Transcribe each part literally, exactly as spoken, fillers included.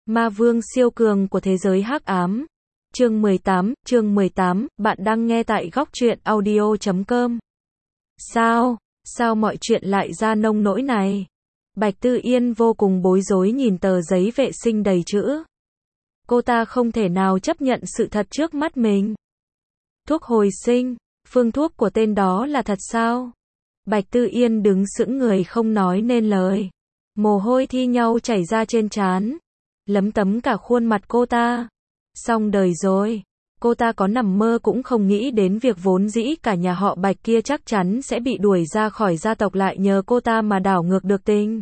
Ma vương siêu cường của thế giới hắc ám. Chương mười tám, chương mười tám, bạn đang nghe tại góc truyện audio chấm com. Sao, sao mọi chuyện lại ra nông nỗi này? Bạch Tư Yên vô cùng bối rối nhìn tờ giấy vệ sinh đầy chữ. Cô ta không thể nào chấp nhận sự thật trước mắt mình. Thuốc hồi sinh, phương thuốc của tên đó là thật sao? Bạch Tư Yên đứng sững người không nói nên lời. Mồ hôi thi nhau chảy ra trên trán, lấm tấm cả khuôn mặt cô ta. Xong đời rồi. Cô ta có nằm mơ cũng không nghĩ đến việc vốn dĩ cả nhà họ Bạch kia chắc chắn sẽ bị đuổi ra khỏi gia tộc lại nhờ cô ta mà đảo ngược được tình.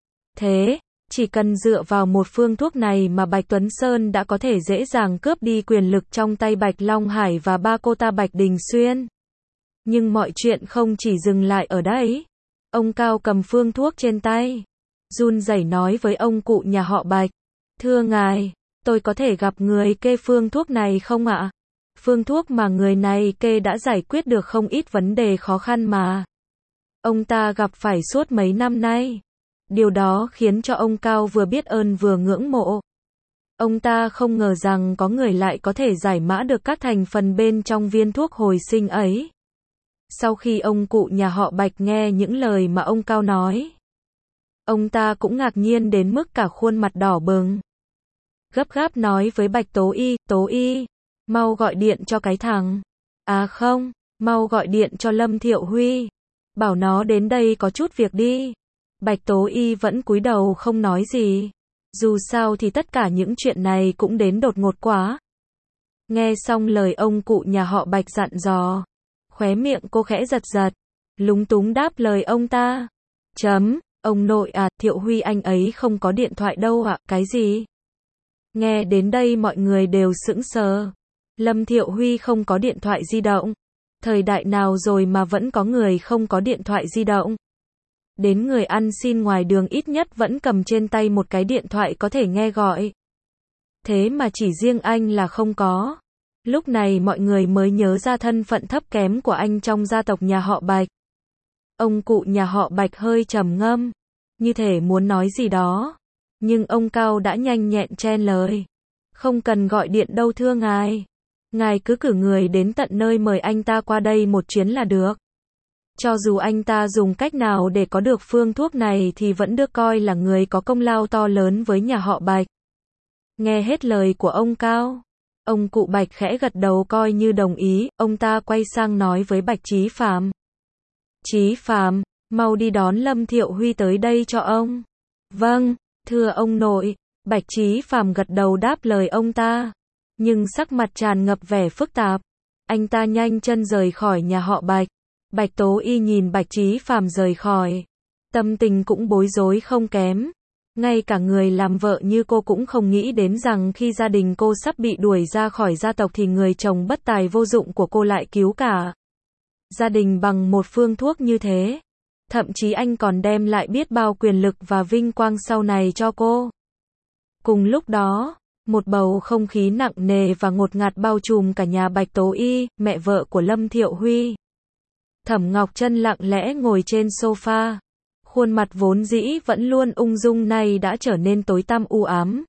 Thế, chỉ cần dựa vào một phương thuốc này mà Bạch Tuấn Sơn đã có thể dễ dàng cướp đi quyền lực trong tay Bạch Long Hải và ba cô ta Bạch Đình Xuyên. Nhưng mọi chuyện không chỉ dừng lại ở đấy. Ông Cao cầm phương thuốc trên tay, run rẩy nói với ông cụ nhà họ Bạch. Thưa ngài, tôi có thể gặp người kê phương thuốc này không ạ? Phương thuốc mà người này kê đã giải quyết được không ít vấn đề khó khăn mà ông ta gặp phải suốt mấy năm nay. Điều đó khiến cho ông Cao vừa biết ơn vừa ngưỡng mộ. Ông ta không ngờ rằng có người lại có thể giải mã được các thành phần bên trong viên thuốc hồi sinh ấy. Sau khi ông cụ nhà họ Bạch nghe những lời mà ông Cao nói, ông ta cũng ngạc nhiên đến mức cả khuôn mặt đỏ bừng. Gấp gáp nói với Bạch Tố Y, Tố Y, mau gọi điện cho cái thằng. À không, mau gọi điện cho Lâm Thiệu Huy. Bảo nó đến đây có chút việc đi. Bạch Tố Y vẫn cúi đầu không nói gì. Dù sao thì tất cả những chuyện này cũng đến đột ngột quá. Nghe xong lời ông cụ nhà họ Bạch dặn dò, khóe miệng cô khẽ giật giật, lúng túng đáp lời ông ta. Chấm, ông nội à, Thiệu Huy anh ấy không có điện thoại đâu ạ, cái gì? Nghe đến đây mọi người đều sững sờ. Lâm Thiệu Huy không có điện thoại di động. Thời đại nào rồi mà vẫn có người không có điện thoại di động? Đến người ăn xin ngoài đường ít nhất vẫn cầm trên tay một cái điện thoại có thể nghe gọi. Thế mà chỉ riêng anh là không có. Lúc này mọi người mới nhớ ra thân phận thấp kém của anh trong gia tộc nhà họ Bạch. Ông cụ nhà họ Bạch hơi trầm ngâm, như thể muốn nói gì đó. Nhưng ông Cao đã nhanh nhẹn chen lời. Không cần gọi điện đâu thưa ngài. Ngài cứ cử người đến tận nơi mời anh ta qua đây một chuyến là được. Cho dù anh ta dùng cách nào để có được phương thuốc này thì vẫn được coi là người có công lao to lớn với nhà họ Bạch. Nghe hết lời của ông Cao, ông cụ Bạch khẽ gật đầu coi như đồng ý. Ông ta quay sang nói với Bạch Chí Phạm. Chí Phạm, mau đi đón Lâm Thiệu Huy tới đây cho ông. Vâng, thưa ông nội. Bạch Chí Phạm gật đầu đáp lời ông ta, nhưng sắc mặt tràn ngập vẻ phức tạp. Anh ta nhanh chân rời khỏi nhà họ Bạch. Bạch Tố Y nhìn Bạch Chí Phạm rời khỏi, tâm tình cũng bối rối không kém. Ngay cả người làm vợ như cô cũng không nghĩ đến rằng khi gia đình cô sắp bị đuổi ra khỏi gia tộc thì người chồng bất tài vô dụng của cô lại cứu cả gia đình bằng một phương thuốc như thế. Thậm chí anh còn đem lại biết bao quyền lực và vinh quang sau này cho cô. Cùng lúc đó, một bầu không khí nặng nề và ngột ngạt bao trùm cả nhà Bạch Tố Y, mẹ vợ của Lâm Thiệu Huy. Thẩm Ngọc Trân lặng lẽ ngồi trên sofa. Khuôn mặt vốn dĩ vẫn luôn ung dung này đã trở nên tối tăm u ám.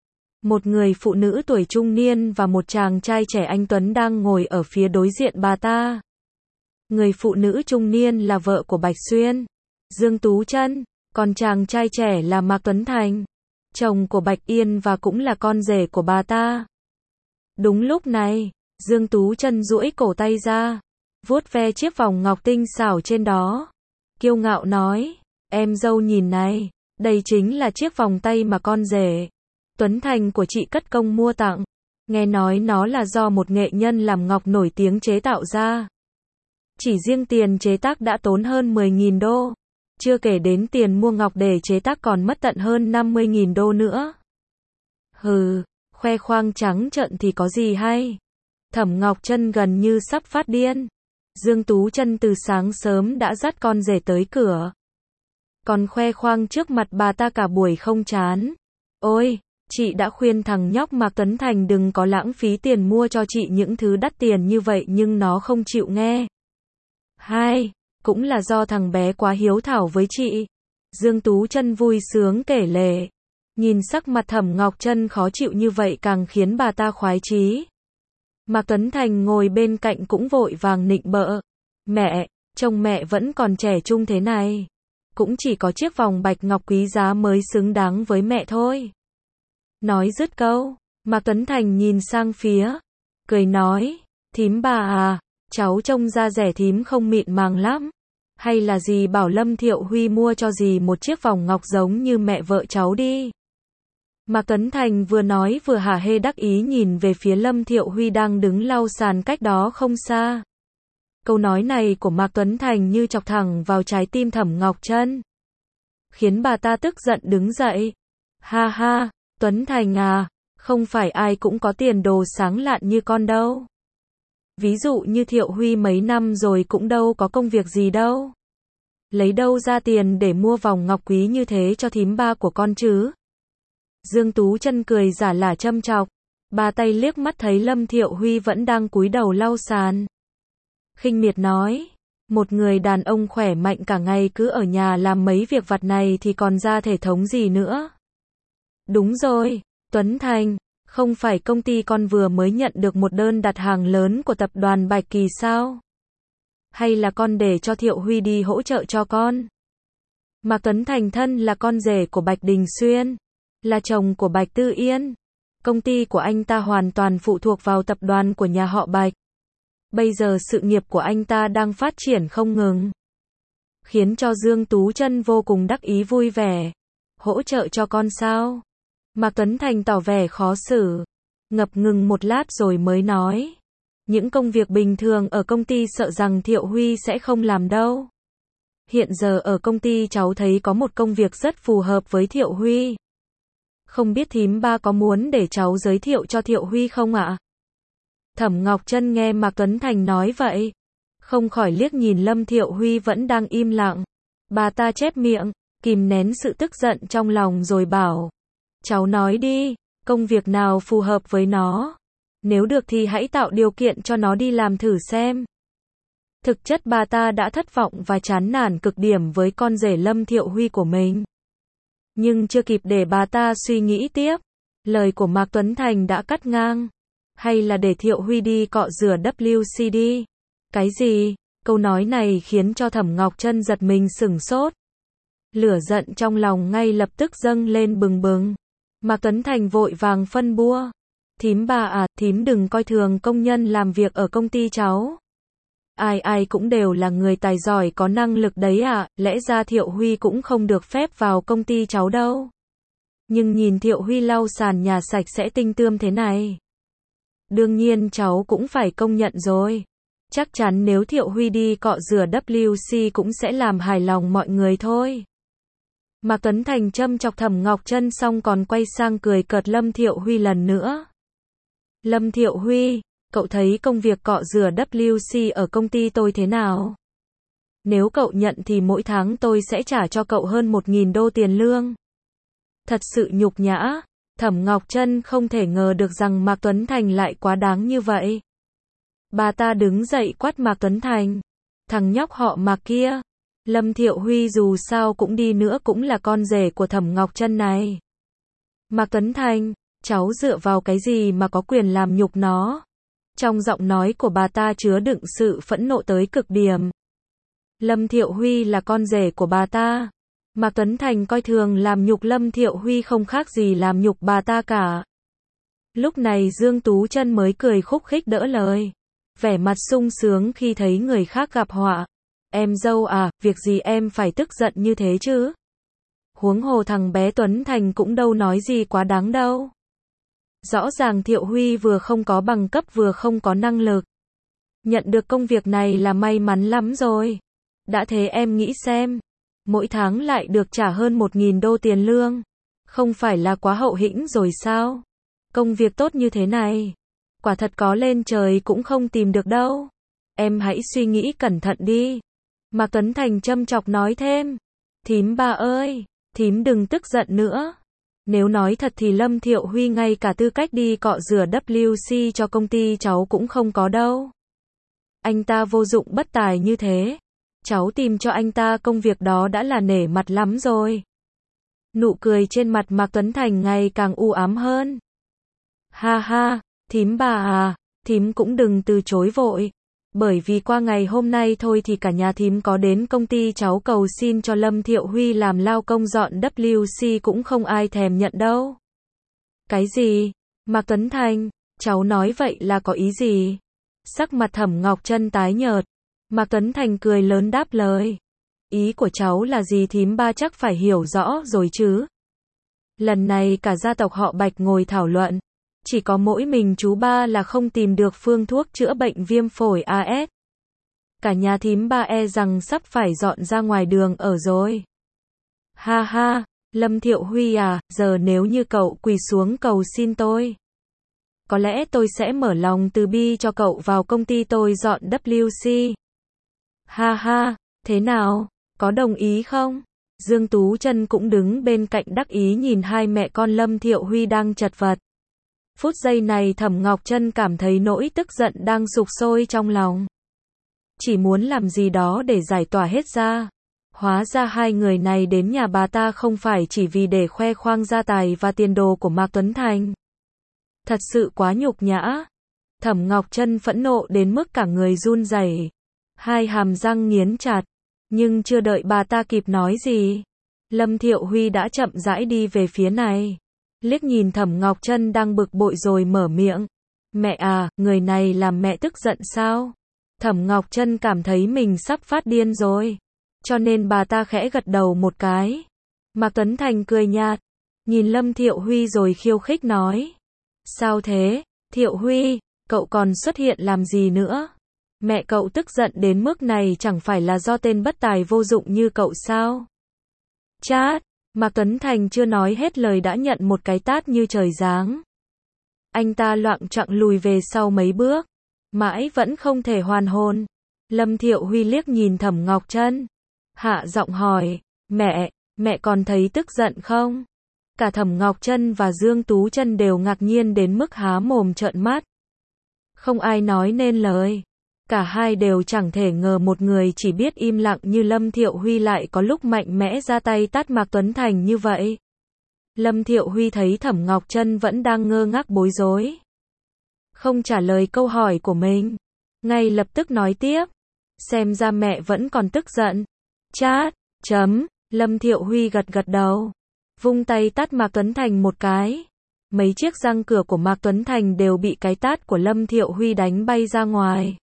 Một người phụ nữ tuổi trung niên và một chàng trai trẻ anh tuấn đang ngồi ở phía đối diện bà ta. Người phụ nữ trung niên là vợ của Bạch Xuyên, Dương Tú Trân, còn chàng trai trẻ là Mạc Tuấn Thành, chồng của Bạch Yên và cũng là con rể của bà ta. Đúng lúc này, Dương Tú Trân duỗi cổ tay ra, vuốt ve chiếc vòng ngọc tinh xảo trên đó, kiêu ngạo nói, em dâu nhìn này, đây chính là chiếc vòng tay mà con rể Tuấn Thành của chị cất công mua tặng. Nghe nói nó là do một nghệ nhân làm ngọc nổi tiếng chế tạo ra. Chỉ riêng tiền chế tác đã tốn hơn mười nghìn đô. Chưa kể đến tiền mua ngọc để chế tác còn mất tận hơn năm mươi nghìn đô nữa. Hừ, khoe khoang trắng trợn thì có gì hay. Thẩm Ngọc Trân gần như sắp phát điên. Dương Tú Trân từ sáng sớm đã dắt con rể tới cửa. Còn khoe khoang trước mặt bà ta cả buổi không chán. Ôi, chị đã khuyên thằng nhóc Mạc Tuấn Thành đừng có lãng phí tiền mua cho chị những thứ đắt tiền như vậy nhưng nó không chịu nghe. Hai, cũng là do thằng bé quá hiếu thảo với chị. Dương Tú Trân vui sướng kể lể. Nhìn sắc mặt Thẩm Ngọc Trân khó chịu như vậy càng khiến bà ta khoái chí. Mạc Tuấn Thành ngồi bên cạnh cũng vội vàng nịnh bợ. Mẹ, chồng mẹ vẫn còn trẻ trung thế này. Cũng chỉ có chiếc vòng bạch ngọc quý giá mới xứng đáng với mẹ thôi. Nói dứt câu, Mạc Tuấn Thành nhìn sang phía, cười nói, thím bà à, cháu trông da rẻ thím không mịn màng lắm. Hay là dì bảo Lâm Thiệu Huy mua cho dì một chiếc vòng ngọc giống như mẹ vợ cháu đi. Mạc Tuấn Thành vừa nói vừa hả hê đắc ý nhìn về phía Lâm Thiệu Huy đang đứng lau sàn cách đó không xa. Câu nói này của Mạc Tuấn Thành như chọc thẳng vào trái tim Thẩm Ngọc Trân, khiến bà ta tức giận đứng dậy. Ha ha, Tuấn Thành à, không phải ai cũng có tiền đồ sáng lạn như con đâu. Ví dụ như Thiệu Huy mấy năm rồi cũng đâu có công việc gì đâu. Lấy đâu ra tiền để mua vòng ngọc quý như thế cho thím ba của con chứ? Dương Tú Chân cười giả lả châm chọc, bà tay liếc mắt thấy Lâm Thiệu Huy vẫn đang cúi đầu lau sàn. Khinh miệt nói, một người đàn ông khỏe mạnh cả ngày cứ ở nhà làm mấy việc vặt này thì còn ra thể thống gì nữa. Đúng rồi, Tuấn Thành, không phải công ty con vừa mới nhận được một đơn đặt hàng lớn của tập đoàn Bạch Kỳ sao? Hay là con để cho Thiệu Huy đi hỗ trợ cho con? Mạc Tuấn Thành thân là con rể của Bạch Đình Xuyên, là chồng của Bạch Tư Yên. Công ty của anh ta hoàn toàn phụ thuộc vào tập đoàn của nhà họ Bạch. Bây giờ sự nghiệp của anh ta đang phát triển không ngừng, khiến cho Dương Tú Chân vô cùng đắc ý vui vẻ. Hỗ trợ cho con sao? Mạc Tuấn Thành tỏ vẻ khó xử, ngập ngừng một lát rồi mới nói, những công việc bình thường ở công ty sợ rằng Thiệu Huy sẽ không làm đâu. Hiện giờ ở công ty cháu thấy có một công việc rất phù hợp với Thiệu Huy. Không biết thím ba có muốn để cháu giới thiệu cho Thiệu Huy không ạ? Thẩm Ngọc Trân nghe Mạc Tuấn Thành nói vậy, không khỏi liếc nhìn Lâm Thiệu Huy vẫn đang im lặng. Bà ta chép miệng, kìm nén sự tức giận trong lòng rồi bảo, cháu nói đi, công việc nào phù hợp với nó. Nếu được thì hãy tạo điều kiện cho nó đi làm thử xem. Thực chất bà ta đã thất vọng và chán nản cực điểm với con rể Lâm Thiệu Huy của mình. Nhưng chưa kịp để bà ta suy nghĩ tiếp, lời của Mạc Tuấn Thành đã cắt ngang. Hay là để Thiệu Huy đi cọ rửa W C đi? Cái gì? Câu nói này khiến cho Thẩm Ngọc Trân giật mình sửng sốt. Lửa giận trong lòng ngay lập tức dâng lên bừng bừng. Mạc Tuấn Thành vội vàng phân bua. Thím bà à, thím đừng coi thường công nhân làm việc ở công ty cháu. Ai ai cũng đều là người tài giỏi có năng lực đấy à, lẽ ra Thiệu Huy cũng không được phép vào công ty cháu đâu. Nhưng nhìn Thiệu Huy lau sàn nhà sạch sẽ tinh tươm thế này. Đương nhiên cháu cũng phải công nhận rồi. Chắc chắn nếu Thiệu Huy đi cọ rửa W C cũng sẽ làm hài lòng mọi người thôi. Mạc Tuấn Thành châm chọc Thẩm Ngọc Trân xong còn quay sang cười cợt Lâm Thiệu Huy lần nữa. Lâm Thiệu Huy, cậu thấy công việc cọ rửa W C ở công ty tôi thế nào? Nếu cậu nhận thì mỗi tháng tôi sẽ trả cho cậu hơn một nghìn đô tiền lương. Thật sự nhục nhã. Thẩm Ngọc Trân không thể ngờ được rằng Mạc Tuấn Thành lại quá đáng như vậy. Bà ta đứng dậy quát Mạc Tuấn Thành. Thằng nhóc họ Mạc kia. Lâm Thiệu Huy dù sao cũng đi nữa cũng là con rể của Thẩm Ngọc Trân này. Mạc Tuấn Thành, cháu dựa vào cái gì mà có quyền làm nhục nó? Trong giọng nói của bà ta chứa đựng sự phẫn nộ tới cực điểm. Lâm Thiệu Huy là con rể của bà ta. Mạc Tuấn Thành coi thường làm nhục Lâm Thiệu Huy không khác gì làm nhục bà ta cả. Lúc này Dương Tú Chân mới cười khúc khích đỡ lời. Vẻ mặt sung sướng khi thấy người khác gặp họa. Em dâu à, việc gì em phải tức giận như thế chứ? Huống hồ thằng bé Tuấn Thành cũng đâu nói gì quá đáng đâu. Rõ ràng Thiệu Huy vừa không có bằng cấp vừa không có năng lực. Nhận được công việc này là may mắn lắm rồi. Đã thế em nghĩ xem. Mỗi tháng lại được trả hơn một nghìn đô tiền lương. Không phải là quá hậu hĩnh rồi sao? Công việc tốt như thế này. Quả thật có lên trời cũng không tìm được đâu. Em hãy suy nghĩ cẩn thận đi. Mạc Tuấn Thành châm chọc nói thêm. Thím ba ơi, thím đừng tức giận nữa. Nếu nói thật thì Lâm Thiệu Huy ngay cả tư cách đi cọ rửa W C cho công ty cháu cũng không có đâu. Anh ta vô dụng bất tài như thế. Cháu tìm cho anh ta công việc đó đã là nể mặt lắm rồi. Nụ cười trên mặt Mạc Tuấn Thành ngày càng u ám hơn. Ha ha, thím bà à, thím cũng đừng từ chối vội. Bởi vì qua ngày hôm nay thôi thì cả nhà thím có đến công ty cháu cầu xin cho Lâm Thiệu Huy làm lao công dọn vê kép xê cũng không ai thèm nhận đâu. Cái gì? Mạc Tuấn Thành, cháu nói vậy là có ý gì? Sắc mặt Thẩm Ngọc Trân tái nhợt. Mạc Tuấn Thành cười lớn đáp lời. Ý của cháu là gì thím ba chắc phải hiểu rõ rồi chứ. Lần này cả gia tộc họ Bạch ngồi thảo luận. Chỉ có mỗi mình chú ba là không tìm được phương thuốc chữa bệnh viêm phổi a ét. Cả nhà thím ba e rằng sắp phải dọn ra ngoài đường ở rồi. Ha ha, Lâm Thiệu Huy à, giờ nếu như cậu quỳ xuống cầu xin tôi, có lẽ tôi sẽ mở lòng từ bi cho cậu vào công ty tôi dọn vê kép xê. Ha ha, thế nào, có đồng ý không? Dương Tú Chân cũng đứng bên cạnh đắc ý nhìn hai mẹ con Lâm Thiệu Huy đang chật vật. Phút giây này Thẩm Ngọc Trân cảm thấy nỗi tức giận đang sục sôi trong lòng. Chỉ muốn làm gì đó để giải tỏa hết ra. Hóa ra hai người này đến nhà bà ta không phải chỉ vì để khoe khoang gia tài và tiền đồ của Mạc Tuấn Thành. Thật sự quá nhục nhã. Thẩm Ngọc Trân phẫn nộ đến mức cả người run rẩy, hai hàm răng nghiến chặt. Nhưng chưa đợi bà ta kịp nói gì, Lâm Thiệu Huy đã chậm rãi đi về phía này. Liếc nhìn Thẩm Ngọc Trân đang bực bội rồi mở miệng. Mẹ à, người này làm mẹ tức giận sao? Thẩm Ngọc Trân cảm thấy mình sắp phát điên rồi. Cho nên bà ta khẽ gật đầu một cái. Mạc Tuấn Thành cười nhạt, nhìn Lâm Thiệu Huy rồi khiêu khích nói. Sao thế, Thiệu Huy, cậu còn xuất hiện làm gì nữa? Mẹ cậu tức giận đến mức này chẳng phải là do tên bất tài vô dụng như cậu sao? Chát, Mạc Tuấn Thành chưa nói hết lời đã nhận một cái tát như trời giáng. Anh ta loạng choạng lùi về sau mấy bước, mãi vẫn không thể hoàn hồn. Lâm Thiệu Huy liếc nhìn Thẩm Ngọc Trân, hạ giọng hỏi, mẹ, mẹ còn thấy tức giận không? Cả Thẩm Ngọc Trân và Dương Tú Chân đều ngạc nhiên đến mức há mồm trợn mắt. Không ai nói nên lời. Cả hai đều chẳng thể ngờ một người chỉ biết im lặng như Lâm Thiệu Huy lại có lúc mạnh mẽ ra tay tát Mạc Tuấn Thành như vậy. Lâm Thiệu Huy thấy Thẩm Ngọc Trân vẫn đang ngơ ngác bối rối, không trả lời câu hỏi của mình, ngay lập tức nói tiếp. Xem ra mẹ vẫn còn tức giận. Chát, chấm, Lâm Thiệu Huy gật gật đầu, vung tay tát Mạc Tuấn Thành một cái. Mấy chiếc răng cửa của Mạc Tuấn Thành đều bị cái tát của Lâm Thiệu Huy đánh bay ra ngoài.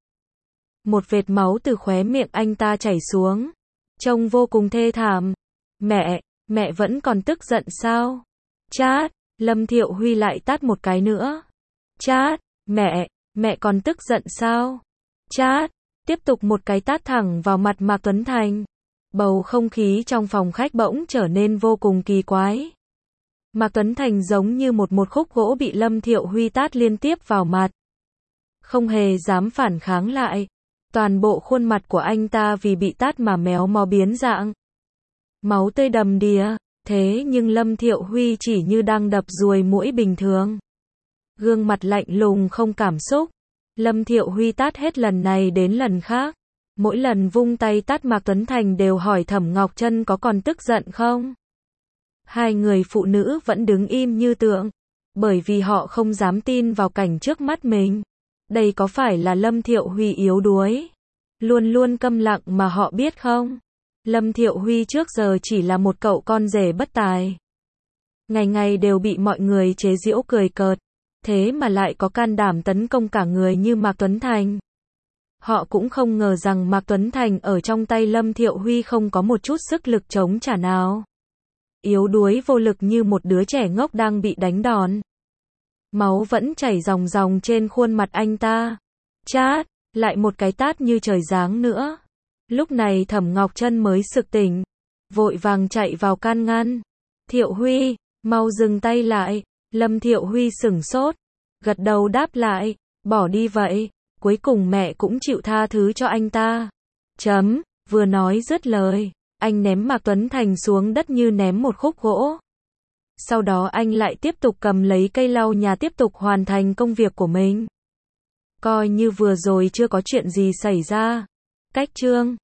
Một vệt máu từ khóe miệng anh ta chảy xuống, trông vô cùng thê thảm. Mẹ, mẹ vẫn còn tức giận sao? Chát, Lâm Thiệu Huy lại tát một cái nữa. Chát, mẹ, mẹ còn tức giận sao? Chát, tiếp tục một cái tát thẳng vào mặt Mạc Tuấn Thành. Bầu không khí trong phòng khách bỗng trở nên vô cùng kỳ quái. Mạc Tuấn Thành giống như một một khúc gỗ bị Lâm Thiệu Huy tát liên tiếp vào mặt, không hề dám phản kháng lại. Toàn bộ khuôn mặt của anh ta vì bị tát mà méo mó biến dạng, máu tươi đầm đìa. Thế nhưng Lâm Thiệu Huy chỉ như đang đập ruồi muỗi bình thường, gương mặt lạnh lùng không cảm xúc. Lâm Thiệu Huy tát hết lần này đến lần khác, mỗi lần vung tay tát Mạc Tuấn Thành đều hỏi Thẩm Ngọc Trân có còn tức giận không. Hai người phụ nữ vẫn đứng im như tượng, bởi vì họ không dám tin vào cảnh trước mắt mình. Đây có phải là Lâm Thiệu Huy yếu đuối, luôn luôn câm lặng mà họ biết không? Lâm Thiệu Huy trước giờ chỉ là một cậu con rể bất tài, ngày ngày đều bị mọi người chế giễu cười cợt, thế mà lại có can đảm tấn công cả người như Mạc Tuấn Thành. Họ cũng không ngờ rằng Mạc Tuấn Thành ở trong tay Lâm Thiệu Huy không có một chút sức lực chống trả nào. Yếu đuối vô lực như một đứa trẻ ngốc đang bị đánh đòn. Máu vẫn chảy ròng ròng trên khuôn mặt anh ta. Chát, lại một cái tát như trời giáng nữa. Lúc này Thẩm Ngọc Trân mới sực tỉnh, vội vàng chạy vào can ngăn. Thiệu Huy, mau dừng tay lại. Lâm Thiệu Huy sửng sốt, gật đầu đáp lại, bỏ đi vậy. Cuối cùng mẹ cũng chịu tha thứ cho anh ta. Chấm, vừa nói dứt lời, anh ném Mạc Tuấn Thành xuống đất như ném một khúc gỗ. Sau đó anh lại tiếp tục cầm lấy cây lau nhà tiếp tục hoàn thành công việc của mình. Coi như vừa rồi chưa có chuyện gì xảy ra. Cách chương